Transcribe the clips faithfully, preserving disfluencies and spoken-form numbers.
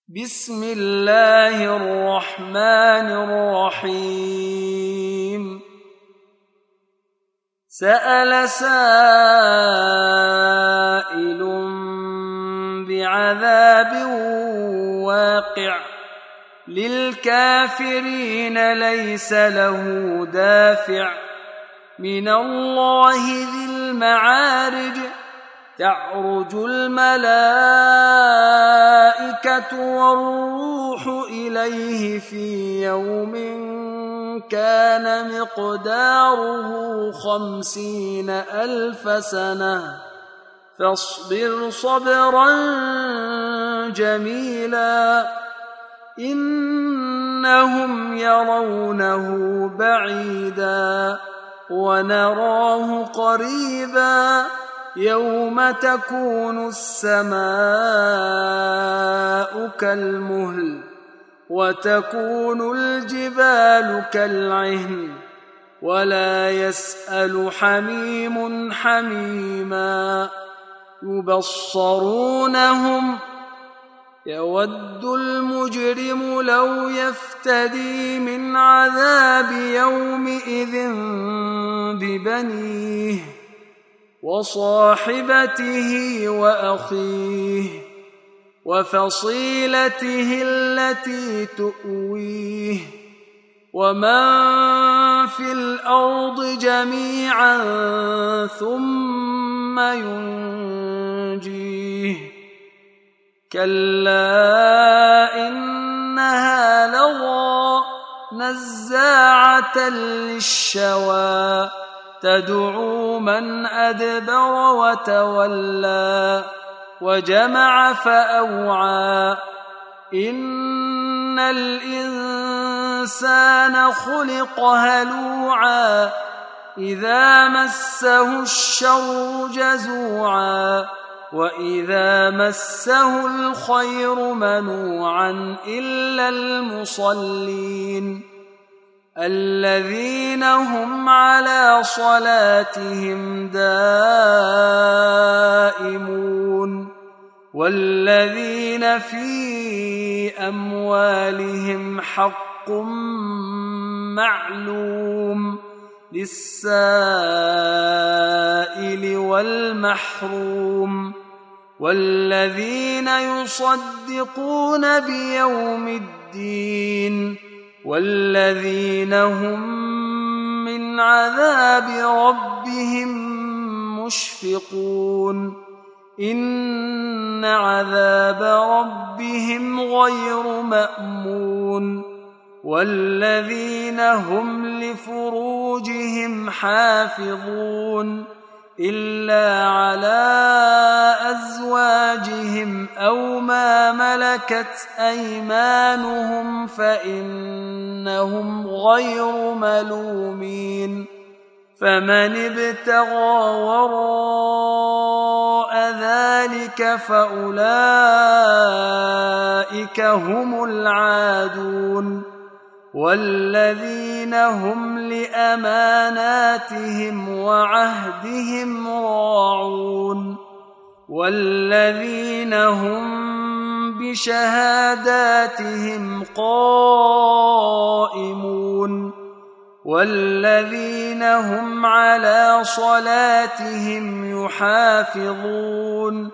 بسم الله الرحمن الرحيم سأل سائل بعذاب واقع للكافرين ليس له دافع من الله ذي المعارج تعرج الملائكة والروح إليه في يوم كان مقداره خمسين ألف سنة فاصبر صبرا جميلا إنهم يرونه بعيدا ونراه قريبا يوم تكون السماء كالمهل وتكون الجبال كالعهن ولا يسأل حميم حميما يبصرونهم يود المجرم لو يفتدي من عذاب يومئذ ببنيه وصاحبته وأخيه وفصيلته التي تؤويه ومن في الأرض جميعا ثم ينجيه كلا إنها لظى نزاعة للشوى تدعو من أدبر وتولى وجمع فأوعى إن الإنسان خلق هلوعا إذا مسه الشر جزوعا وإذا مسه الخير منوعا إلا المصلين الذين هم على صلاتهم دائمون والذين في أموالهم حق معلوم للسائل والمحروم والذين يصدقون بيوم الدين والذين هم من عذاب ربهم مشفقون إن عذاب ربهم غير مأمون والذين هم لفروجهم حافظون إلا على أزواجهم أو ما ملكت أيمانهم فإنهم غير ملومين فمن ابتغى وراء ذلك فأولئك هم العادون والذين هم لأماناتهم وعهدهم راعون والذين هم بشهاداتهم قائمون والذين هم على صلاتهم يحافظون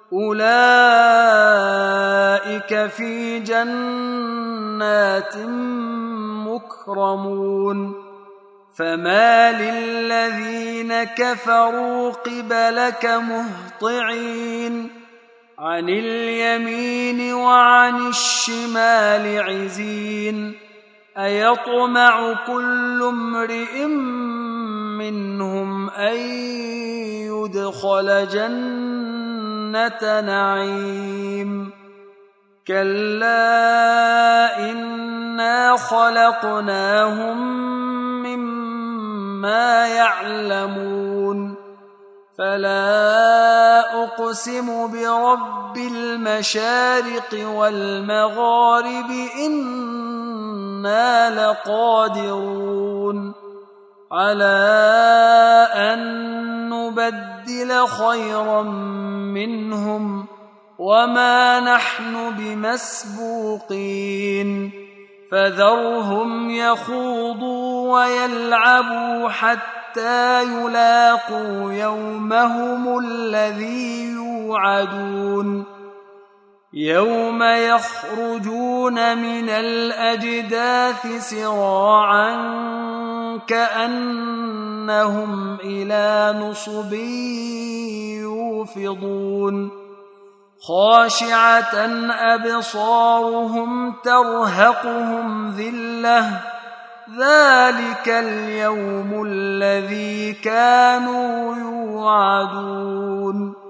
أولئك في جنات مكرمون فما للذين كفروا قبلك مهطعين عن اليمين وعن الشمال عزين أيطمع كل امرئ منهم أن يدخل جنة نعيم كلا إنا خلقناهم مما يعلمون فلا أقسم برب المشارق والمغارب إنا لقادرون على أن نبدل خيرا منهم وما نحن بمسبوقين فذرهم يخوضوا ويلعبوا حتى يلاقوا يومهم الذي يوعدون يوم يخرجون من الأجداث سراعا كأنهم إلى نصب يوفضون خاشعة أبصارهم ترهقهم ذلة ذلك اليوم الذي كانوا يوعدون